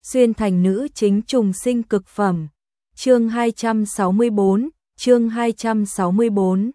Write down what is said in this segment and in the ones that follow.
xuyên thành nữ chính trùng sinh cực phẩm. Chương 264, chương 264.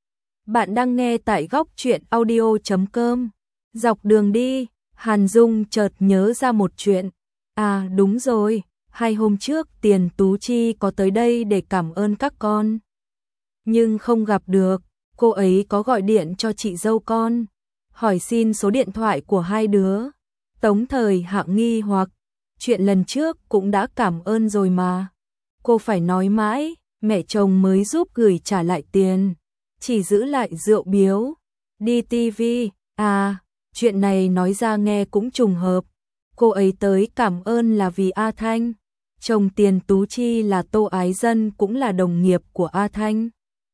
Bạn đang nghe tại góc truyện audio.com. Dọc đường đi, Hàn Dung chợt nhớ ra một chuyện. À đúng rồi, 2 hôm trước Tiền Tú Chi có tới đây để cảm ơn các con. Nhưng không gặp được, cô ấy có gọi điện cho chị dâu con, hỏi xin số điện thoại của hai đứa. Tống Thời Hạ nghi hoặc, chuyện lần trước cũng đã cảm ơn rồi mà. Cô phải nói mãi, mẹ chồng mới giúp gửi trả lại tiền, chỉ giữ lại rượu biếu, đi tivi. À, chuyện này nói ra nghe cũng trùng hợp. Cô ấy tới cảm ơn là vì A Thanh. Chồng Tiền Tú Chi là Tô Ái Dân cũng là đồng nghiệp của A Thanh.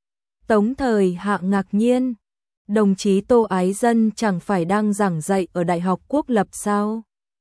Tống Thời Hạ ngạc nhiên, đồng chí Tô Ái Dân chẳng phải đang giảng dạy ở Đại học Quốc lập sao?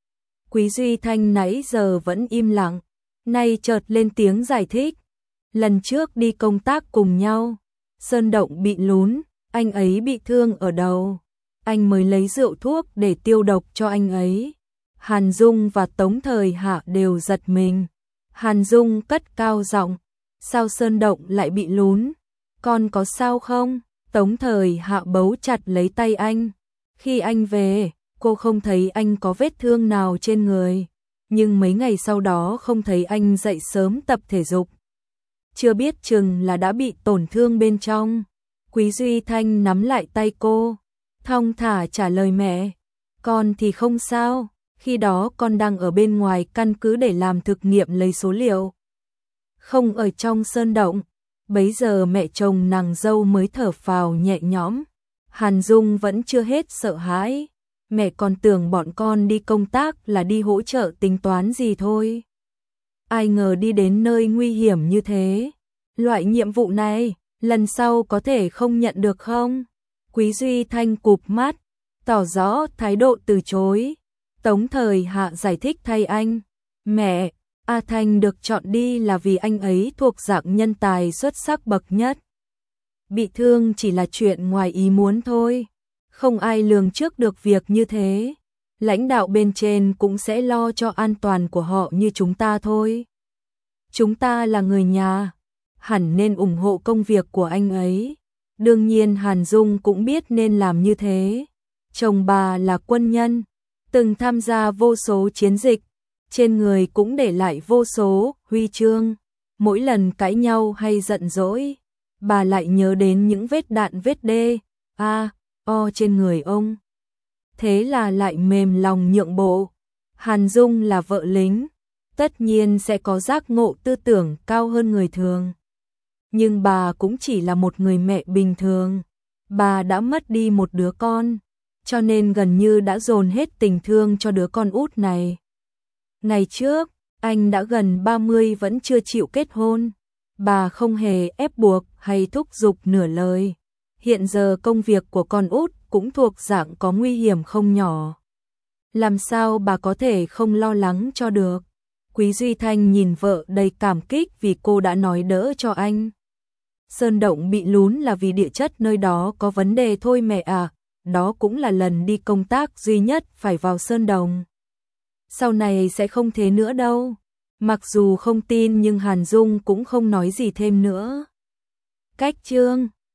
Quý Duy Thanh nãy giờ vẫn im lặng, nay chợt lên tiếng giải thích. Lần trước đi công tác cùng nhau, Sơn Động bị lún, anh ấy bị thương ở đầu. Anh mới lấy rượu thuốc để tiêu độc cho anh ấy. Hàn Dung và Tống Thời Hạ đều giật mình. Hàn Dung cất cao giọng, sao Sơn Động lại bị lún? Con có sao không? Tống Thời Hạ bấu chặt lấy tay anh. Khi anh về, cô không thấy anh có vết thương nào trên người. Nhưng mấy ngày sau đó không thấy anh dậy sớm tập thể dục. Chưa biết chừng là đã bị tổn thương bên trong. Quý Duy Thanh nắm lại tay cô, thong thả trả lời mẹ. Con thì không sao, khi đó con đang ở bên ngoài căn cứ để làm thực nghiệm lấy số liệu. Không ở trong Sơn Động. Bấy giờ mẹ chồng nàng dâu mới thở phào nhẹ nhõm. Hàn Dung vẫn chưa hết sợ hãi. Mẹ còn tưởng bọn con đi công tác là đi hỗ trợ tính toán gì thôi. Ai ngờ đi đến nơi nguy hiểm như thế. Loại nhiệm vụ này, lần sau có thể không nhận được không? Quý Duy Thanh cụp mắt, tỏ rõ thái độ từ chối. Tống Thời Hạ giải thích thay anh. Mẹ, A Thanh được chọn đi là vì anh ấy thuộc dạng nhân tài xuất sắc bậc nhất. Bị thương chỉ là chuyện ngoài ý muốn thôi. Không ai lường trước được việc như thế. Lãnh đạo bên trên cũng sẽ lo cho an toàn của họ như chúng ta thôi. Chúng ta là người nhà, hẳn nên ủng hộ công việc của anh ấy. Đương nhiên Hàn Dung cũng biết nên làm như thế. Chồng bà là quân nhân, từng tham gia vô số chiến dịch, trên người cũng để lại vô số huy chương. Mỗi lần cãi nhau hay giận dỗi, bà lại nhớ đến những vết đạn vết đê, o trên người ông. Thế là lại mềm lòng nhượng bộ. Hàn Dung là vợ lính, tất nhiên sẽ có giác ngộ tư tưởng cao hơn người thường. Nhưng bà cũng chỉ là một người mẹ bình thường. Bà đã mất đi một đứa con, cho nên gần như đã dồn hết tình thương cho đứa con út này. Ngày trước, anh đã gần 30 vẫn chưa chịu kết hôn. Bà không hề ép buộc hay thúc giục nửa lời. Hiện giờ công việc của con út cũng thuộc dạng có nguy hiểm không nhỏ. Làm sao bà có thể không lo lắng cho được? Quý Duy Thanh nhìn vợ đầy cảm kích vì cô đã nói đỡ cho anh. Sơn Động bị lún là vì địa chất nơi đó có vấn đề thôi mẹ à. Đó cũng là lần đi công tác duy nhất phải vào Sơn Đồng. Sau này sẽ không thế nữa đâu. Mặc dù không tin nhưng Hàn Dung cũng không nói gì thêm nữa. Cách chương